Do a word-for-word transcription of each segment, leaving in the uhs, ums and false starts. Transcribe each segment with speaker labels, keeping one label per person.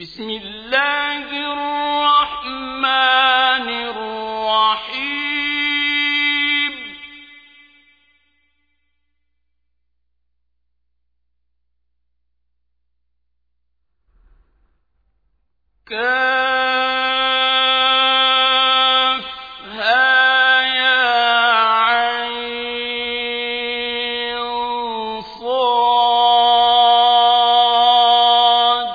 Speaker 1: بسم الله الرحمن الرحيم كافها يا عين صاد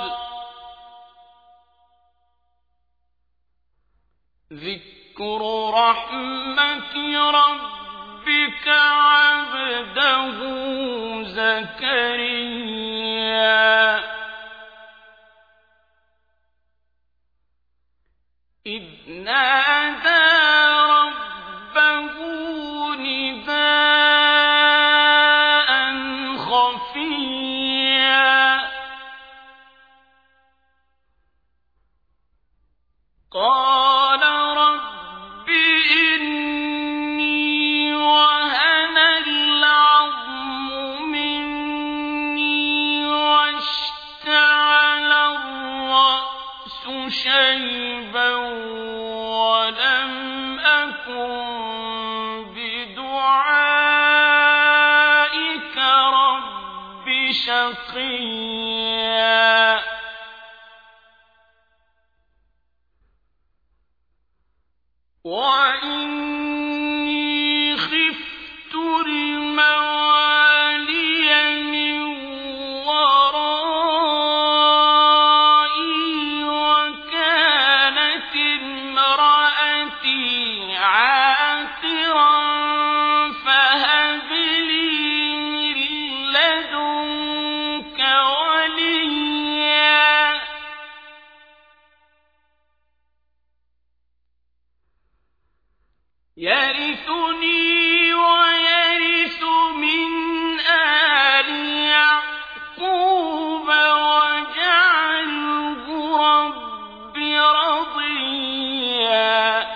Speaker 1: ذكر رحمة ربك عبده زكريا إذ نادى ربه نداء خفيا قال رب إني وهن العظم مني واشتعل الرأس شيبا ولم أكن بدعائك رب شقيا وإني خفت الموالي من ورائي وكانت امرأتي عاقرا فهب لي من لدنك وليا يرثني ويرث من آل يعقوب واجعله رب رضيا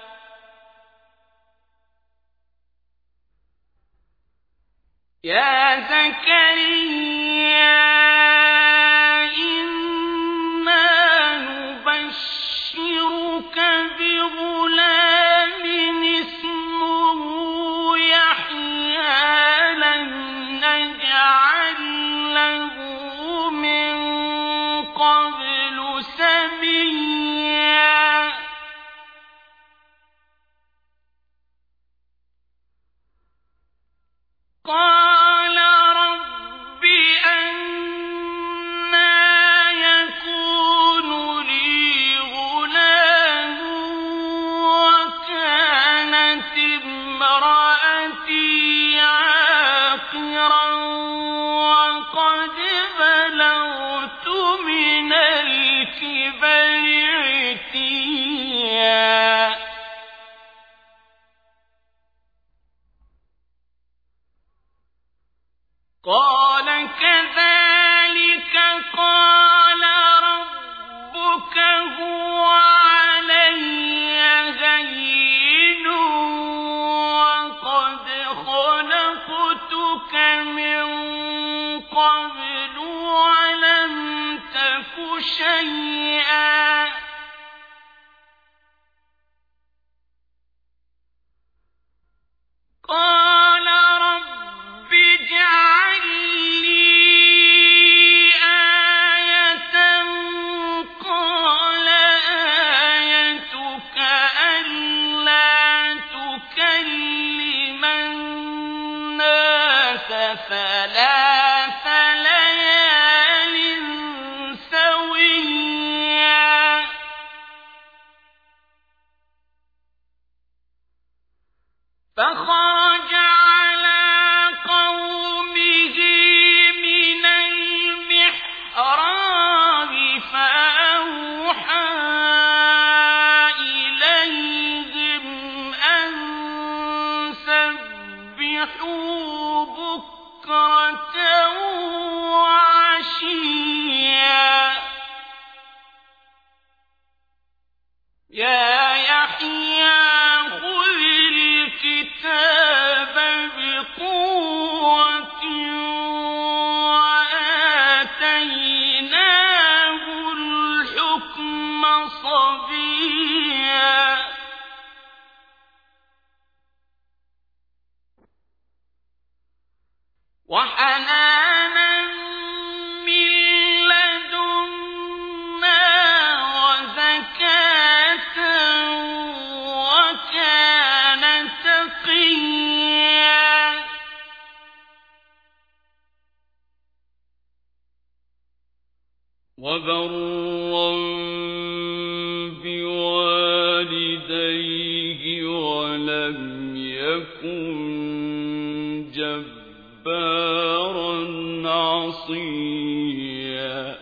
Speaker 1: يا زكريا إنا نبشرك بغلام اسمه يحيى لم نجعل له من قبل سميا قال رب أنى يكون لي غلام وكانت امرأتي عاقرا وقد بلغت من الكبر عتيا قال كذلك قال ربك هو علي هين وقد خلقتك من قبل ولم تك شيئا قال رب اجعل لي آية قال آيتك ألا تكلم الناس ثلاث ليال سويا فخرج على قومه من المحراب فأوحى إليهم أن سبحوا بكرة وعشيا يا يحيى خذ الكتاب بقوة وآتيناه صبيا وحنانا من لدنا وزكاة وكان تقيا وبرا بوالديه ولم يكن جبارا عصيا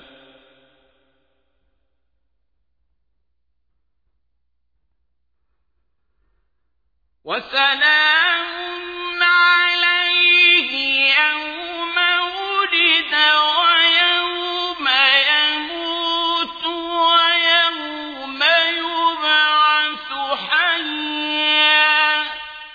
Speaker 1: وسلام عليه يوم ولد ويوم يموت ويوم يبعث حيا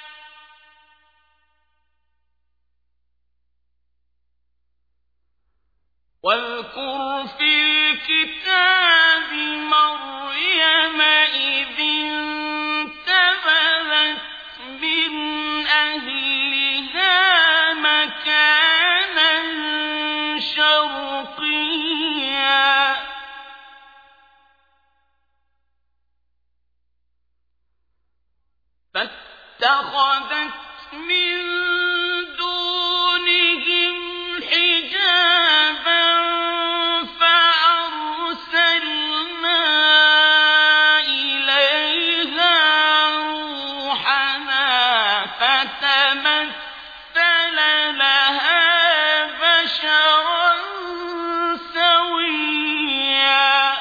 Speaker 1: واذكر في الكتاب مريم إذ انتبذت من أهلها مكانا شرقيا فاتخذت من دونهم حجابا فأرسلنا إليها روحنا فتمثل لها بشرا سويا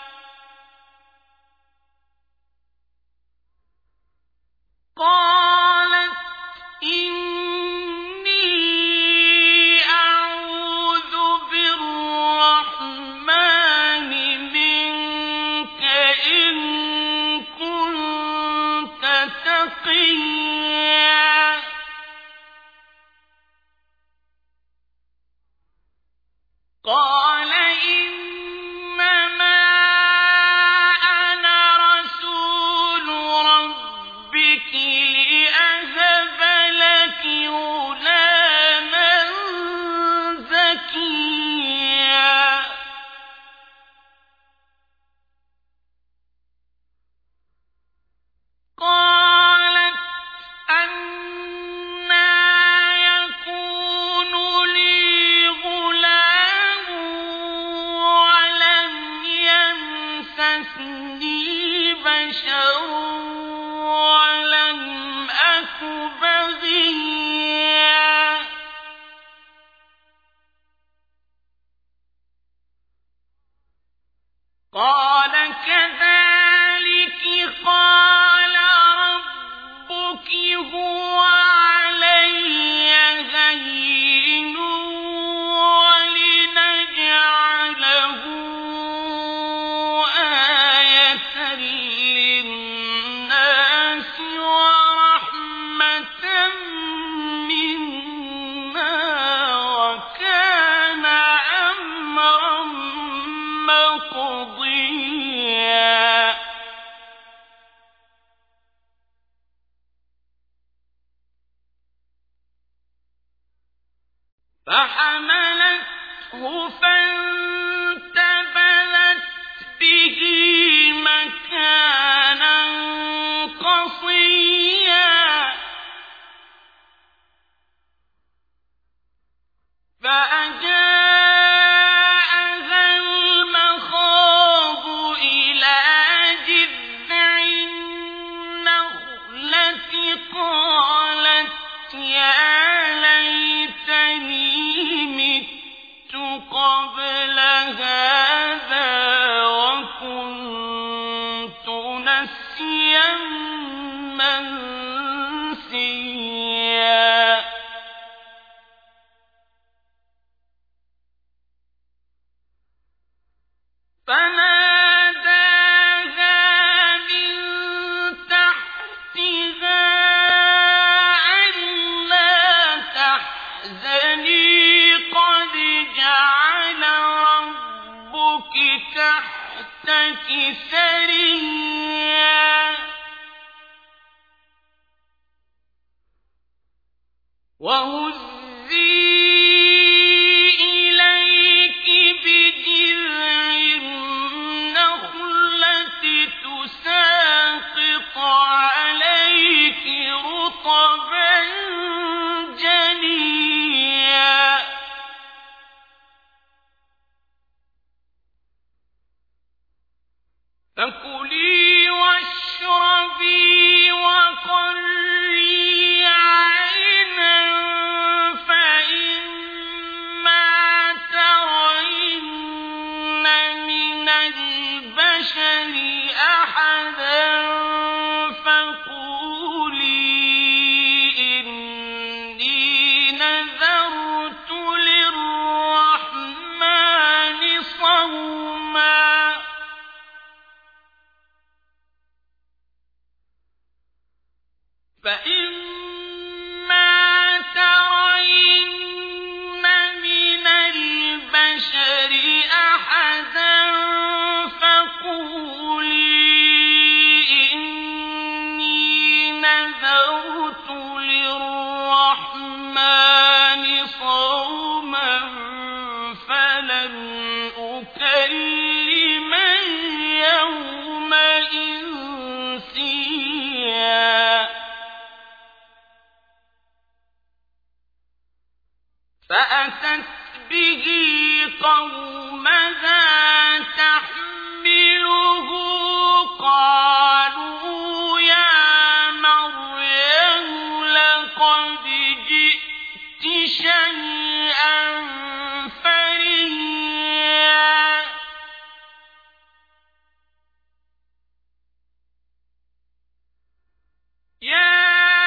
Speaker 1: قالت إني أعوذ بالرحمن منك إن كنت تقيا قال إنما أنا رسول ربك لأهب لك غلاما زكيا قالت أنى يكون لي غلام ولم يمسسني بشر ولم أك بغيا قال كذلك قال ربك هو علي هين ولنجعله آية للناس ورحمة منا وكان أمرا مقضيا فحملته فانتبذت به مكانا قصيا فأجاءها المخاض إلى جذع النخلة قالت يا ليتني مت قبل هذا وكنت نسيا منسيا فناداها من تحتها ألا تحزني قد جعل ربك تحتك تحتك سريا وهزي إليك بجذع النخلة تساقط عليك رطبا جنيا فكلي واشربي وقري عينا فإما ترين من البشر أحدا فقولي إني نذرت للرحمن صوما فإما ترين من البشر أحدا فقولي إني نذرت للرحمن صوما فلن أكلم اليوم إنسيا فأتت به قومها تحمله قالوا يا مريم لقد جئت شيئا فريا يا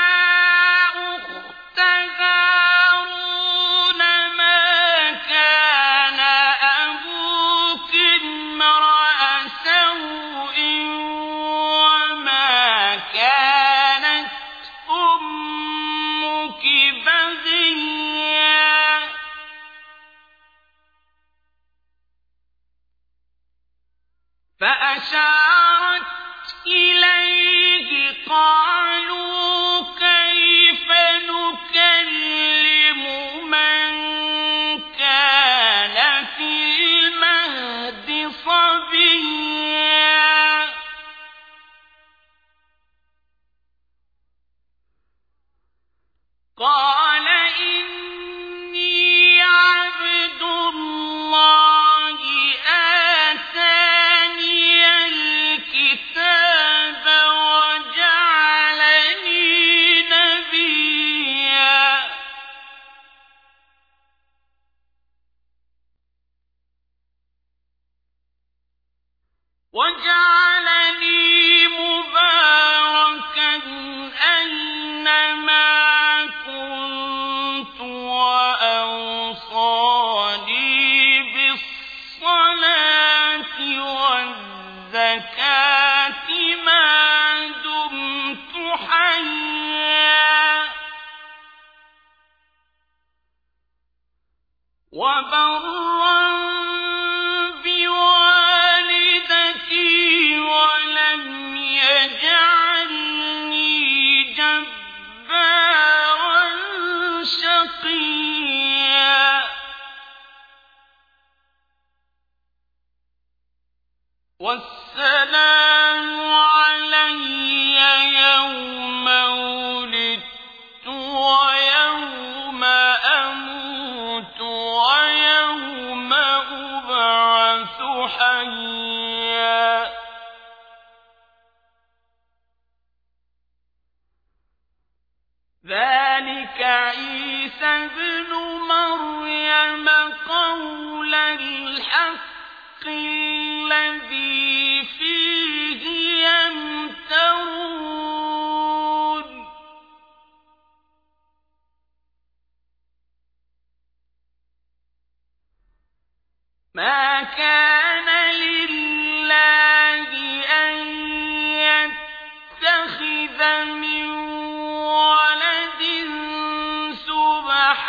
Speaker 1: فأشارت إليه قالوا كيف نكلم من كان في المهد صبيا قال إني عبد الله آتاني الكتاب وجعلني نبيا وجعلني مباركا أينما كنت وأوصاني بالصلاة والزكاة ما دمت حيا وبرا بوالدتي ولم يجعلني جبارا شقيا والسلام علي يوم ولدت ويوم أموت ويوم أبعث حيا ذلك عيسى ابن مريم قول الحق الذي فيه يمترون ما كان لله أن يتخذ من ولد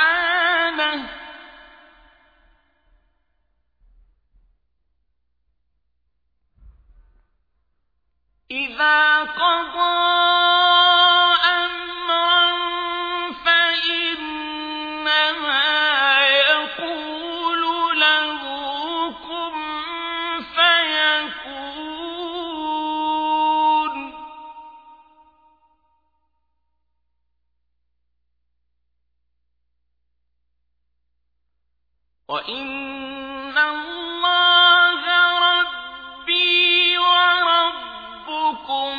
Speaker 1: سبحانه إذا قضى أمرا فإنما يقول له كن فيكون وإن الله ربي وربكم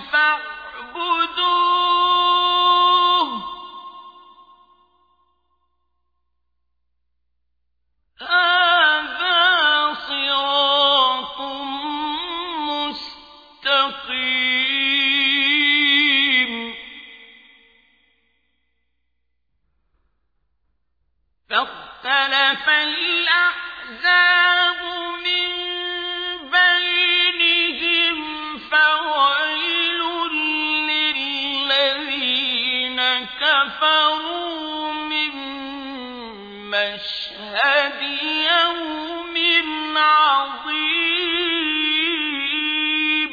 Speaker 1: فاعبدوه هذا صراط مستقيم فاختلف الأحزاب من بينهم فويل للذين كفروا من مشهد يوم عظيم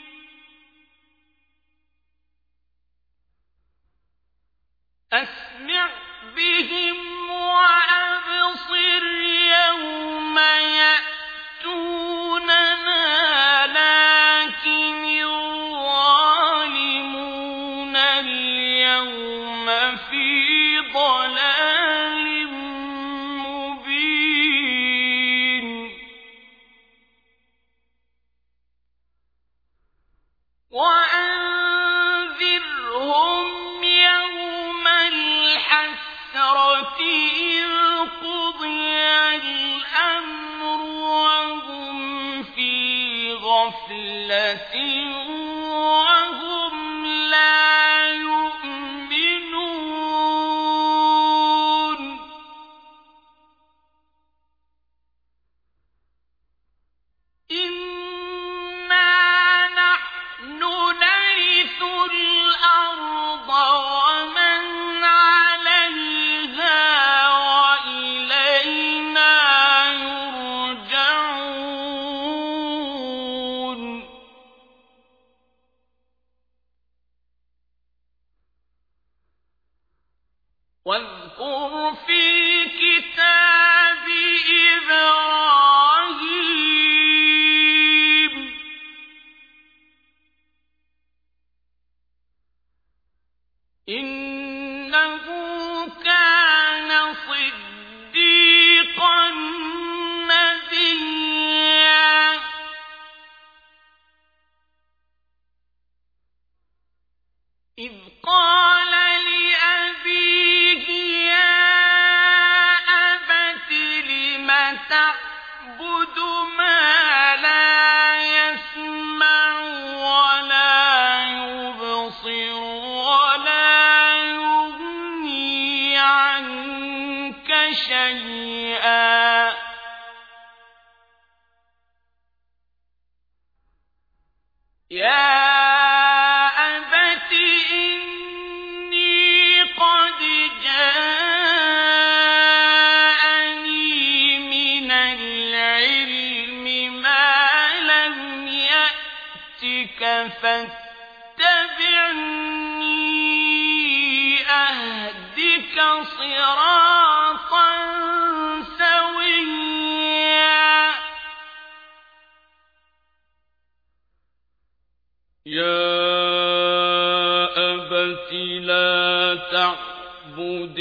Speaker 1: أسمع بهم وأبصر يوم يأتوننا لكن الظالمون اليوم في ضلال مبين وأنذرهم يوم الحسرة إذ قضي الأمر وهم في غفلة وهم لا يؤمنون إنا نحن نرث الأرض ومن عليها وإلينا يرجعون واذكر في الكتاب إبراهيم إنه كان صديقا نبيا إذ قال لأبيه يا أبت لم تعبد ما لا يسمع ولا يبصر ولا يغني عنك شيئا يا أبت إني قد جاءني من العلم ما لم يأتك فاتبعني أهدك صراطا سويا يا أبت لا تعبد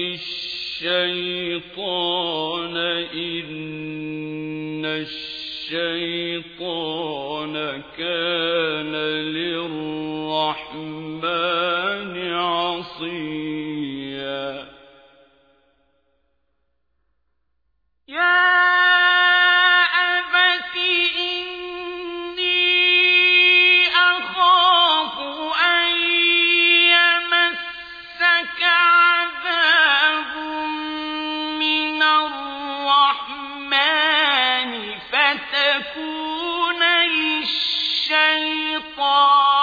Speaker 1: الشيطان إن الشيطان كان للرحمن عصيا يا أبت إني أخاف أن يمسك عذاب من الرحمن فتكون للشيطان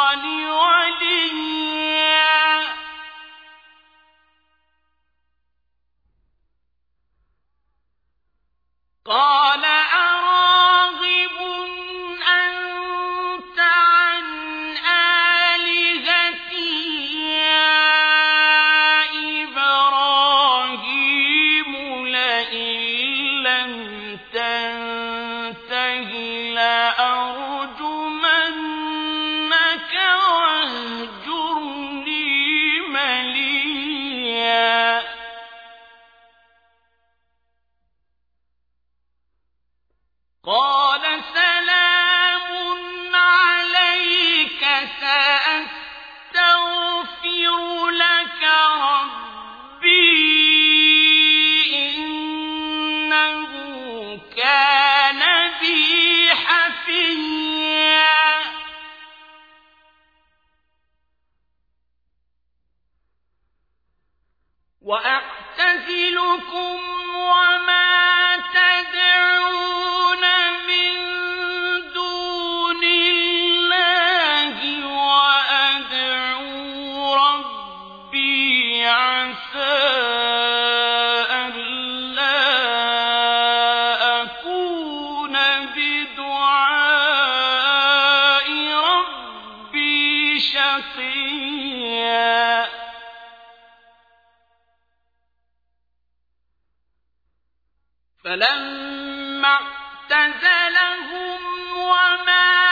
Speaker 1: فلما اعتزلهم وما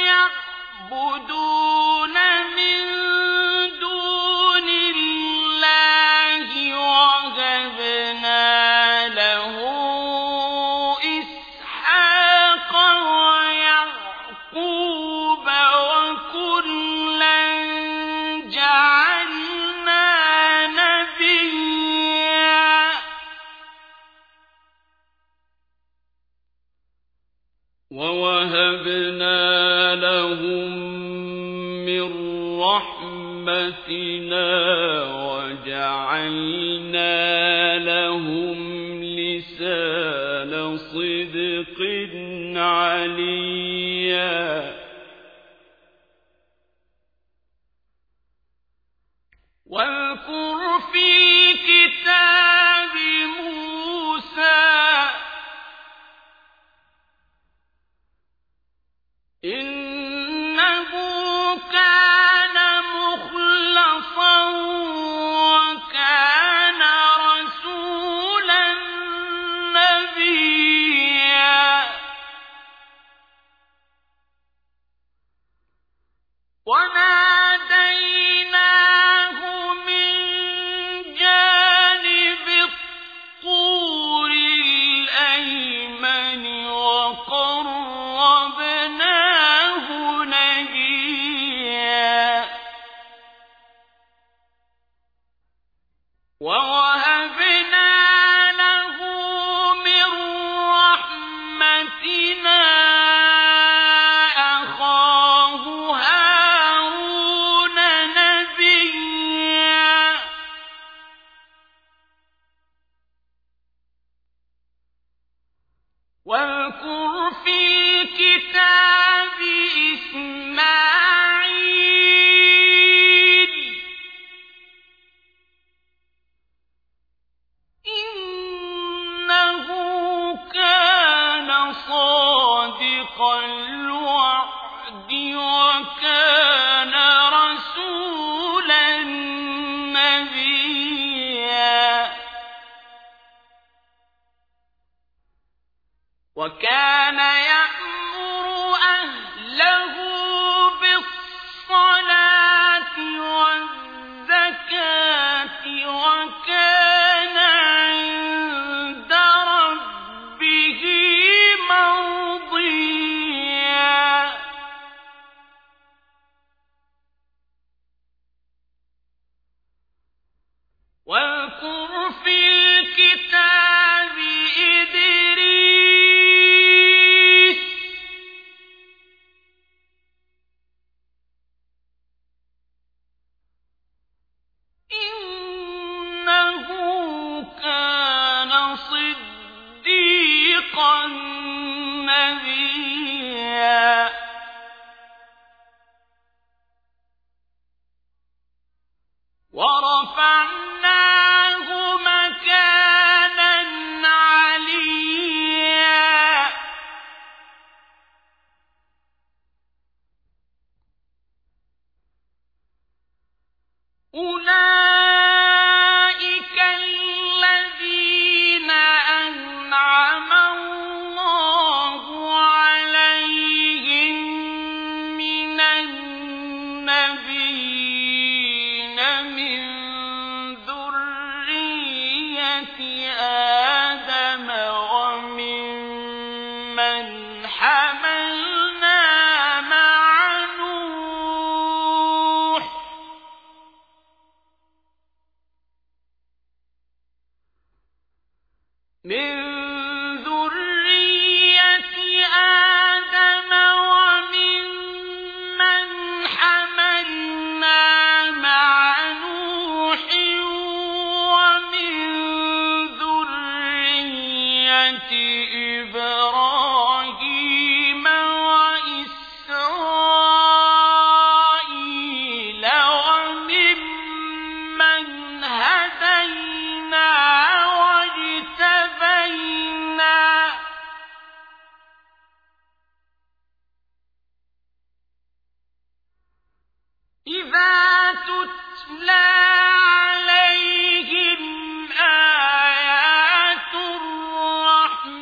Speaker 1: يعبدون من دون الله وهبنا له إسحاق ويعقوب وكلا جعلنا نبيا ووهبنا لهم من رحمتنا وجعلنا لهم لسان صدق عليا واذكر في الكتاب موسى إنه كان مخلصا وكان رسولا نبيا وناديناه من جانب الطور الأيمن وقربناه نجيا ووهبنا له من رحمتنا أخاه هارون نبيا واذكر في الكتاب إسماعيل إنه كان صادق الوعد وكان رسولا نبيا وكان يأمر أهله بالصلاة والزكاة وكان عند ربه مرضيا واذكر في الكتاب إدريس إنه كان صديقا نبيا ورفعناه مكانا عليا أولئك الذين أنعم الله عليهم من النبيين من ذرية آدم وممن حملنا مع نوح من ذرية آدم وممن حملنا مع نوح ومن ذرية إبراهيم وإسرائيل وممن هدينا واجتبينا إذا تتلى عليهم آيات الرحمن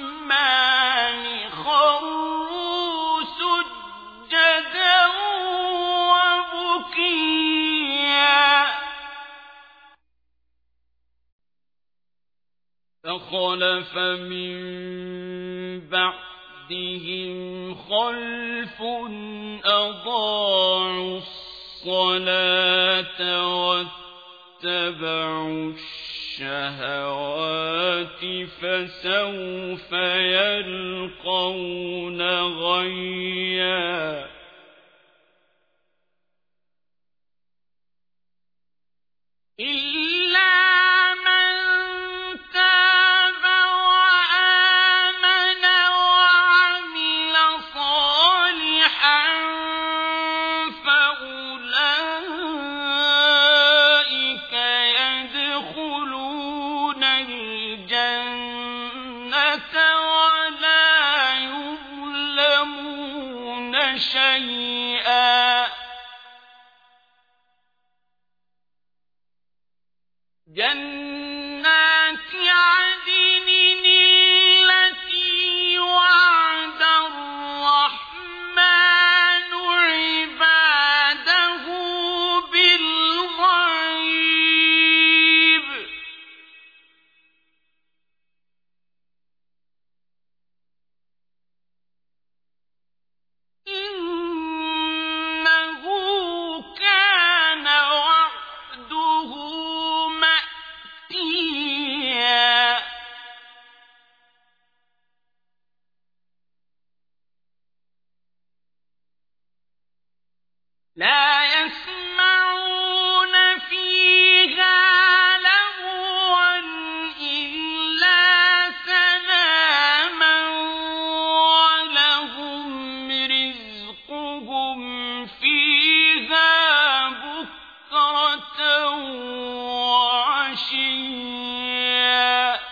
Speaker 2: فخلف من بعدهم خلف أضاعوا الصلاة واتبعوا الشهوات فسوف يلقون غيا
Speaker 1: إلا من تاب وآمن وعمل صالحا فأولئك يدخلون الجنة ولا يظلمون شيئا جنات عدن التي وعد الرحمن عباده بالغيب إنه كان وعده مأتيا لا يسمعون فيها لغوا إلا سلاما ولهم رزقهم فيها بكرة وعشيا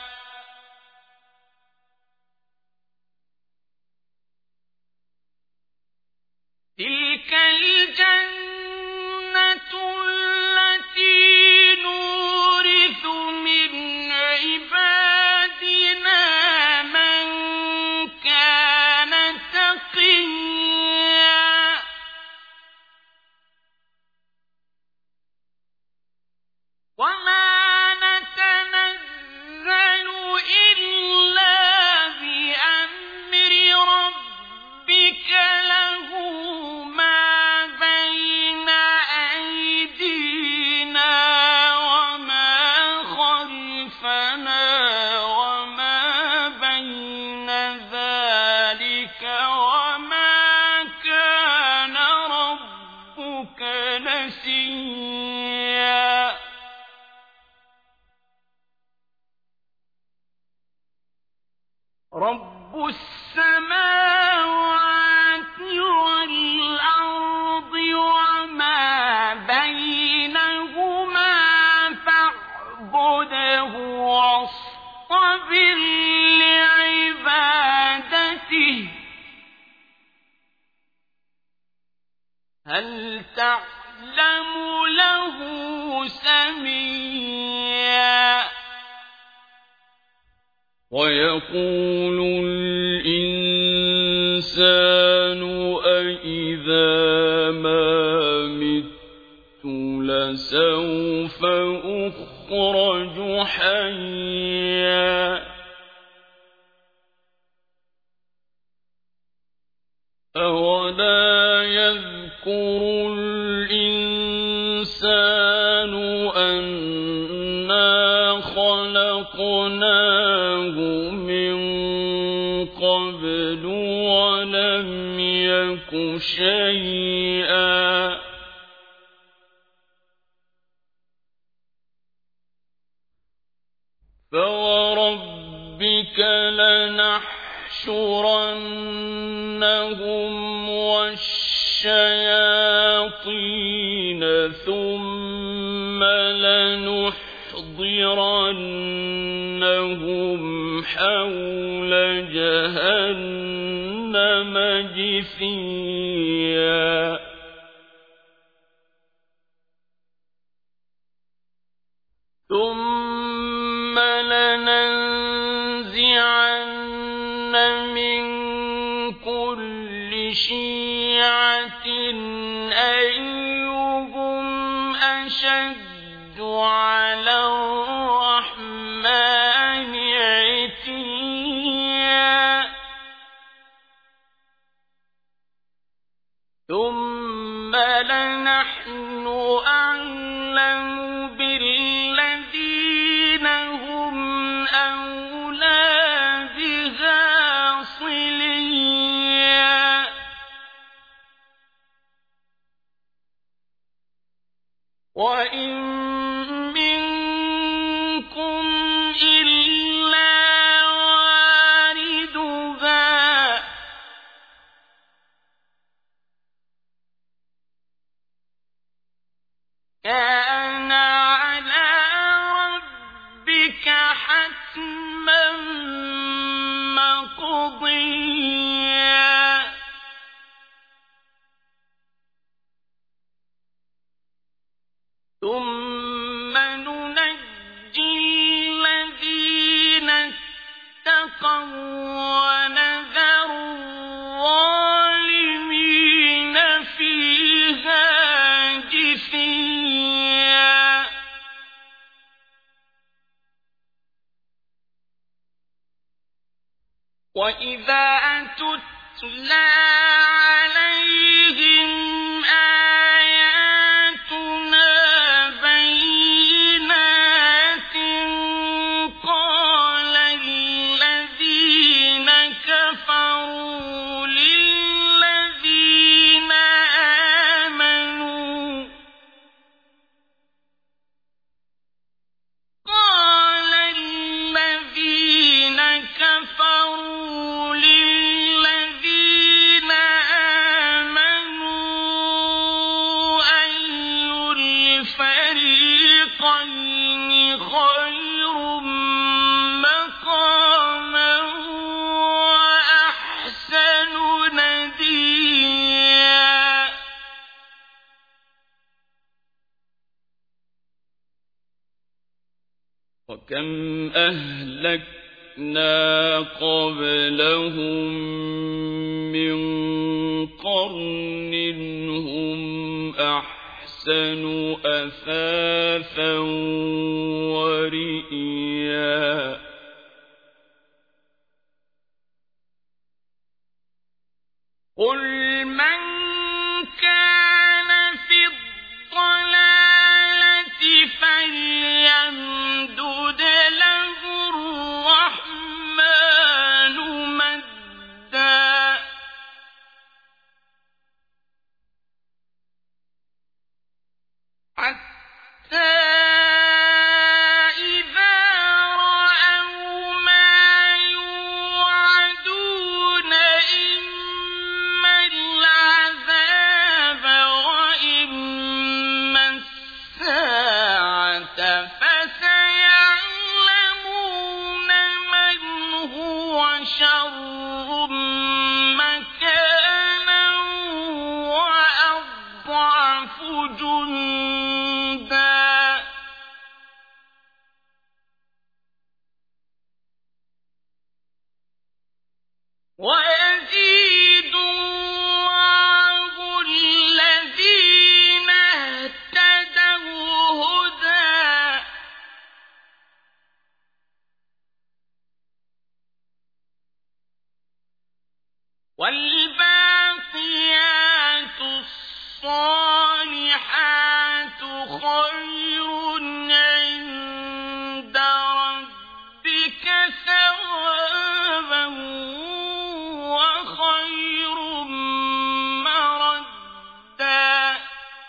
Speaker 1: تلك الجنة التي نورث من عبادنا من كان تقيا وما نتنزل إلا بأمر ربك له ما بين أيدينا وما خلفنا وما بين ذلك وما كان ربك نسيا رب السماوات والأرض وما بينهما فاعبده واصطبر لعبادته هل تعلم له سميا
Speaker 2: ويقول الإنسان أإذا ما مت لسوف أخرج حيا أولا يذكر الإنسان أنا خلقناه من قبل ولم يك شيئا فوربك لنحشرنهم والشياطين ثم لنحضرنهم حول جهنم جثيا ثم لننزعن من كل شيعة أيهم أشد على الرحمن ثم لنحن أعلم بالذين هم أولى بها صليا وإن منكم إلا واردها كان على ربك حتما مقضيا ثم ننجي الذين اتقوا ونذر الظالمين فيها جثيا وإذا تتلى عليهم آياتنا بينات قال الذين كفروا للذين آمنوا قال الذين كفروا للذين آمنوا أي الفريقين خير مقاما وأحسن نديا وكم أهلكنا قبلهم من قرن هم أحسن أثاثا ورئيا قل من كان في الضلالة فليمدد له الرحمن مدا حتى إذا رأوا ما يوعدون إما العذاب وإما الساعة فسيعلمون من هو شر مكانا وأضعف جندا ويزيد الله الذين اهتدوا هدى والباقيات الصالحات خير عند ربك ثوابا وخير مردا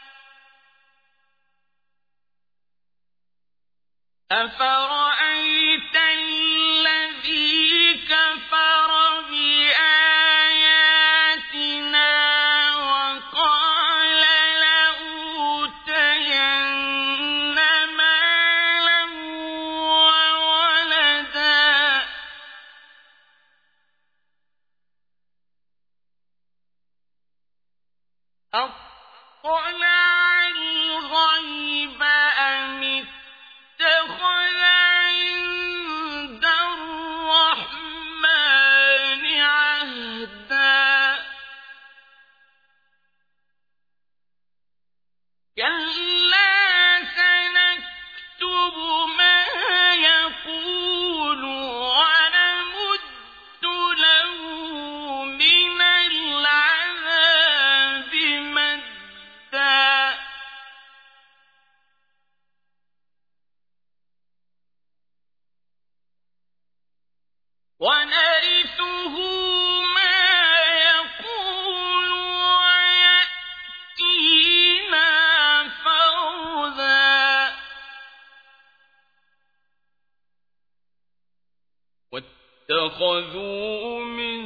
Speaker 2: أفرأيت الذي كفر بآياتنا وقال لأوتين مالا وولدا أطلع الغيب أم اتخذ عند الرحمن عهدا كلا سنكتب ما يقول ونمد له من العذاب
Speaker 1: اتخذوا من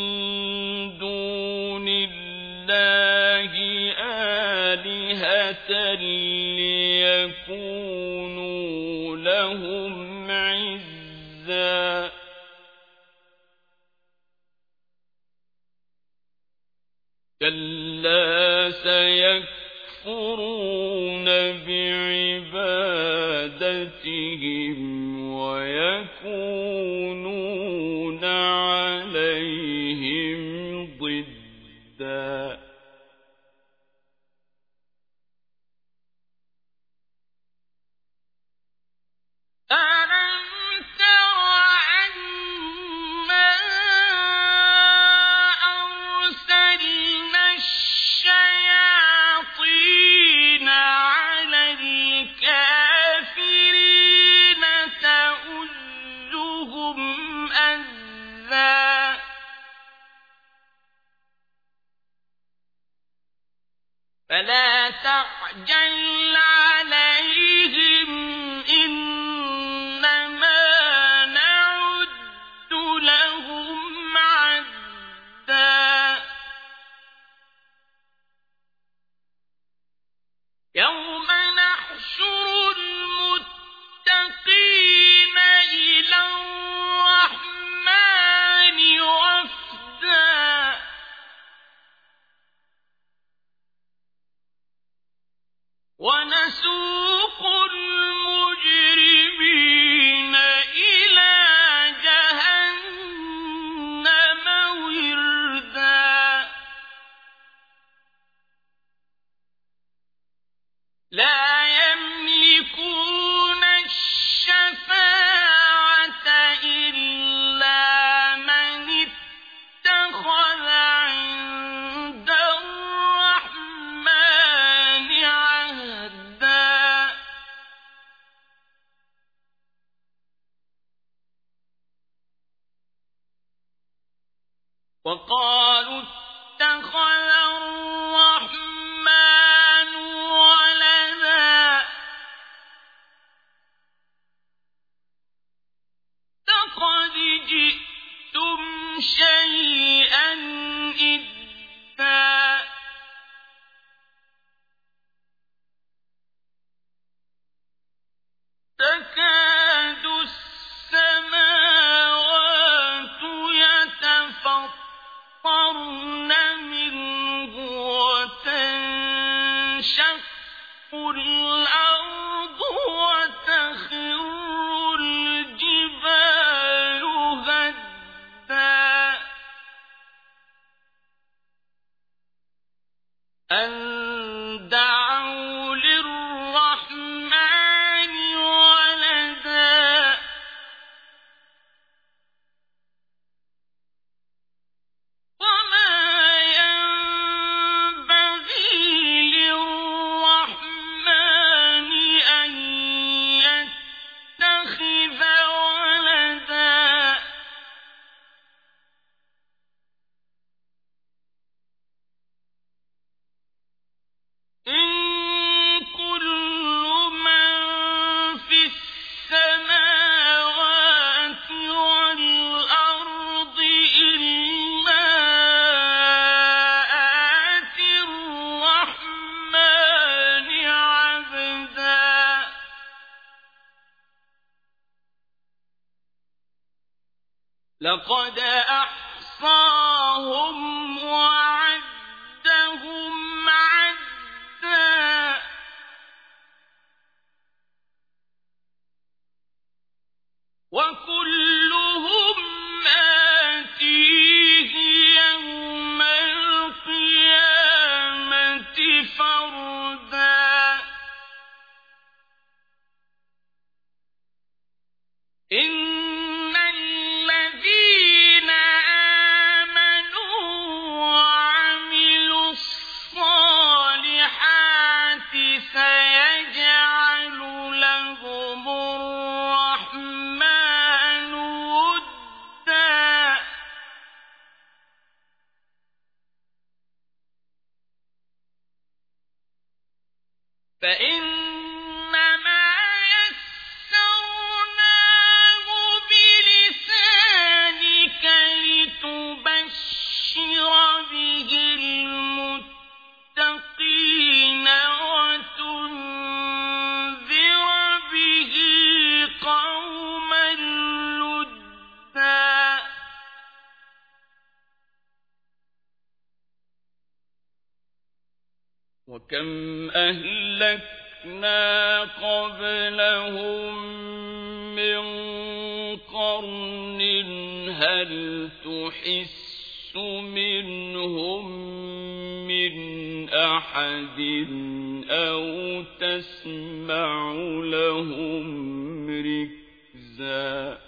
Speaker 1: دون الله آلهة ليكونوا لهم عزا كلا سيكفرون بعبادتهم ويكونون عليهم ضدا
Speaker 2: ألم تر أنا أرسلنا الشياطين على الكافرين تؤزهم أزا فلا تعجل عليهم إنما نعد لهم عدا يوم نحشر المتقين إلى الرحمن وفدا ونسوق المجرمين إلى جهنم وردا لا يملكون الشفاعة إلا من اتخذ عند الرحمن عهدا وقالوا اتخذ الرحمن ولدا لقد جئتم شيئا إدا تكاد السماوات يتفطرن منه وتنشق الأرض وتخر الجبال هدا أن دعوا للرحمن ولدا وما ينبغي للرحمن أن يتخذ ولدا إن كل من في السماوات والأرض إلا آتي الرحمن عبدا لقد أحصاهم وعدهم عدا وكلهم آتيه يوم القيامة فردا إن الذين آمنوا وعملوا الصالحات سيجعل لهم الرحمن ودا فإنما يسرناه بلسانك
Speaker 1: وكم أهلكنا قبلهم من قرن هل تحس منهم من أحد أو تسمع لهم ركزا